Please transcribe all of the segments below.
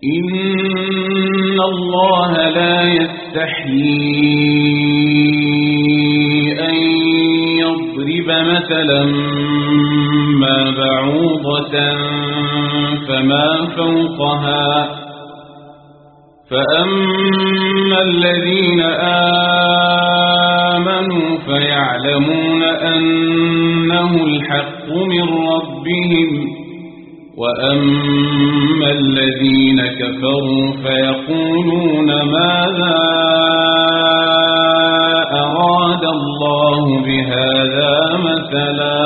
إن الله لا يستحيي أن يضرب مثلا ما بعوضة فما فوقها فأما الذين آمنوا فيعلمون أنه الحق من ربهم وأما الذين كفروا فيقولون ماذا أراد الله بهذا مثلا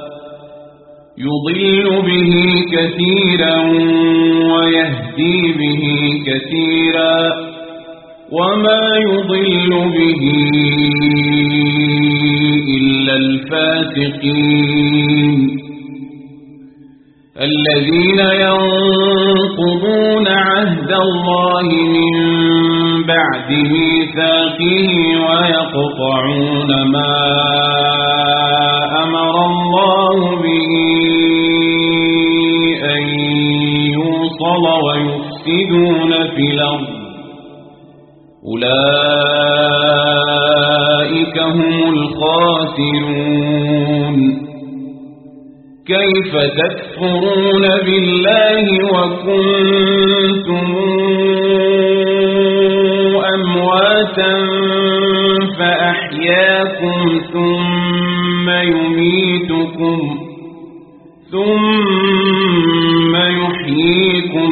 يضل به كثيرا ويهدي به كثيرا وما يضل به إلا الفاسقين الذين ينقضون عهد الله من بعد ميثاقه ويقطعون ما أمر الله به أن يوصل ويفسدون في الأرض أولئك هم الخاسرون كيف تكفرون بالله وكنتم أمواتا فأحياكم ثم يميتكم ثم يحييكم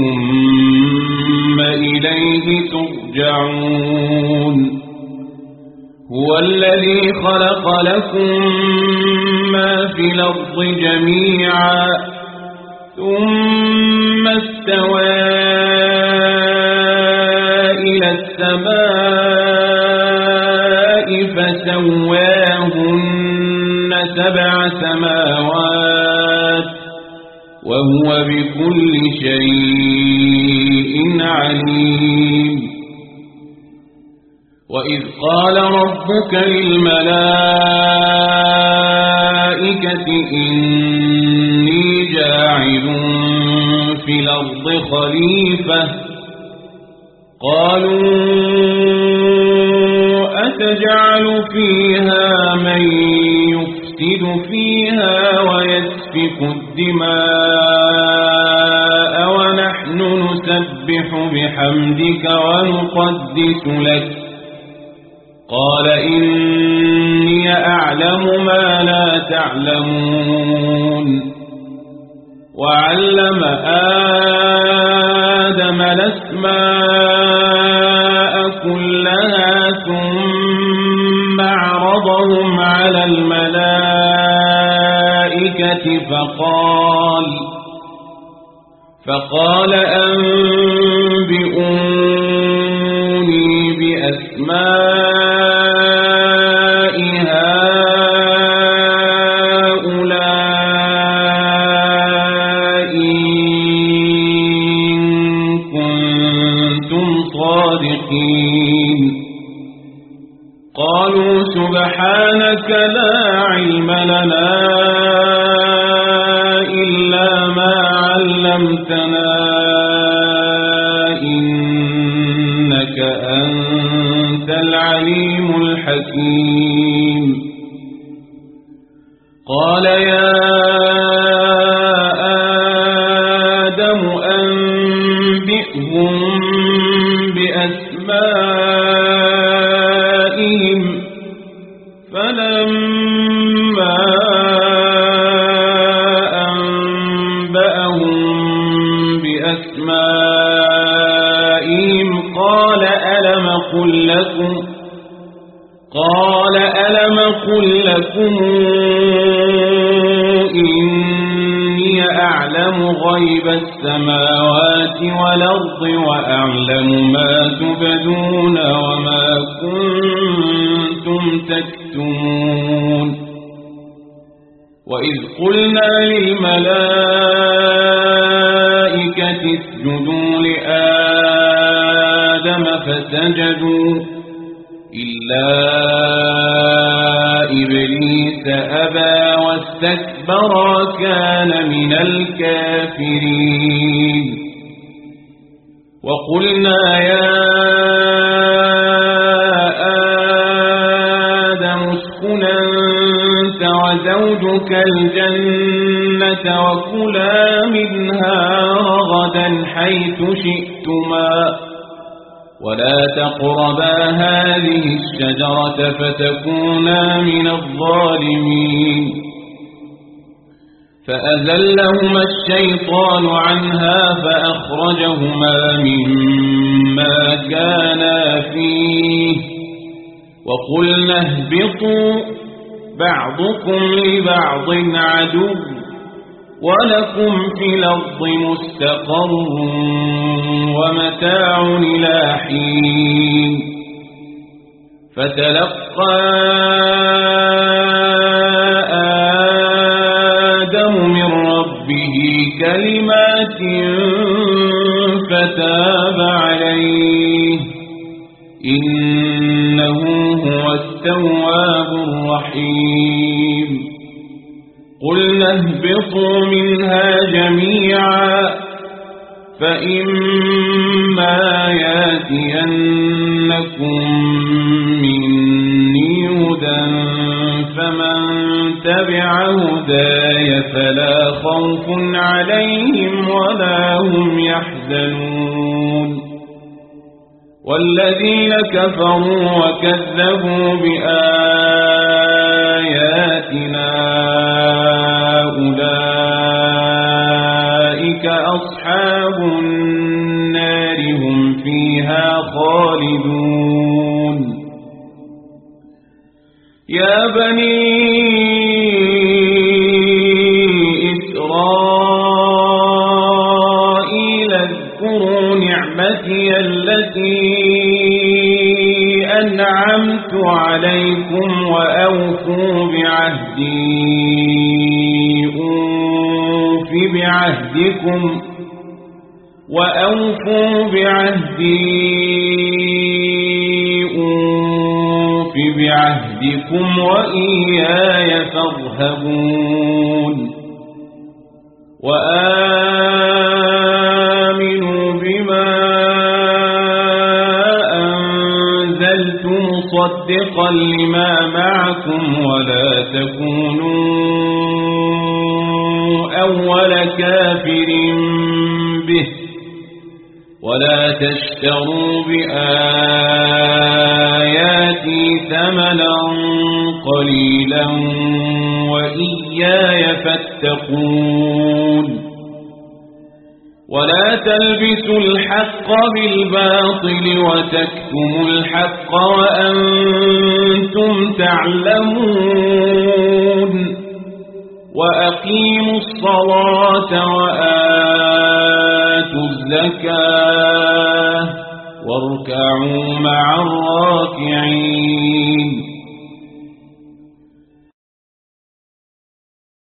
ثم إليه ترجعون هو الذي خلق لكم ما في الأرض جميعا ثم استوى إلى السماء فسواهن 7 سماوات وهو بكل شيء عليم وإذ قال ربك للملائكة إني جاعل في الأرض خليفة قالوا أتجعل فيها من يفسد فيها ويسفك الدماء ونحن نسبح بحمدك ونقدس لك قال إني أعلم ما لا تعلمون وعلم آدم الأسماء كلها ثم عرضهم على الملائكة فقال أنبئوني بأسماء هؤلاء إن كنتم صادقين قالوا سبحانك لا علم لنا إلا ما علمتنا إنك أنت العليم الحكيم قال يا آدم أنبئهم بأسمائهم فلما أنبأهم بأسمائهم قال ألم قل لكم إني أعلم غيب السماوات والأرض وأعلم ما تبدون وما كنتم تكتمون وإذ قلنا للملائكة اسجدوا لآدم فسجدوا إلا إبليس أبى واستكبر وكان من الكافرين وقلنا يا آدم اسكن أنت وزوجك الجنة وكلا منها رغدا حيث شئتما ولا تقربا هذه الشجرة فتكونا من الظالمين فأزلهما الشيطان عنها فأخرجهما مما كانا فيه وقلنا اهبطوا بعضكم لبعض عدو ولكم في الأرض مستقر ومتاع إلى حين فتلقى آدم من ربه كلمات فتاب عليه إنه هو التواب الرحيم قلنا اهبطوا منها جميعا فإما ياتينكم مني هدى فمن تبع هداي فلا خوف عليهم ولا هم يحزنون والذين كفروا وكذبوا بآياتنا أولئك أصحاب النار هم فيها خالدون يا بني إسرائيل اذكروا نعمتي التي أنعمت عليكم وأوفوا بعهدكم وإياي فارهبون وآمنوا بما أنزلت مصدقا لما معكم ولا تكونوا أول كافر به ولا تشتروا بآياتي ثمنا قليلا وإياي فاتقون ولا تلبسوا الحق بالباطل وتكتموا الحق وأنتم تعلمون وأقيموا الصلاة وآتوا الزكاة واركعوا مع الراكعين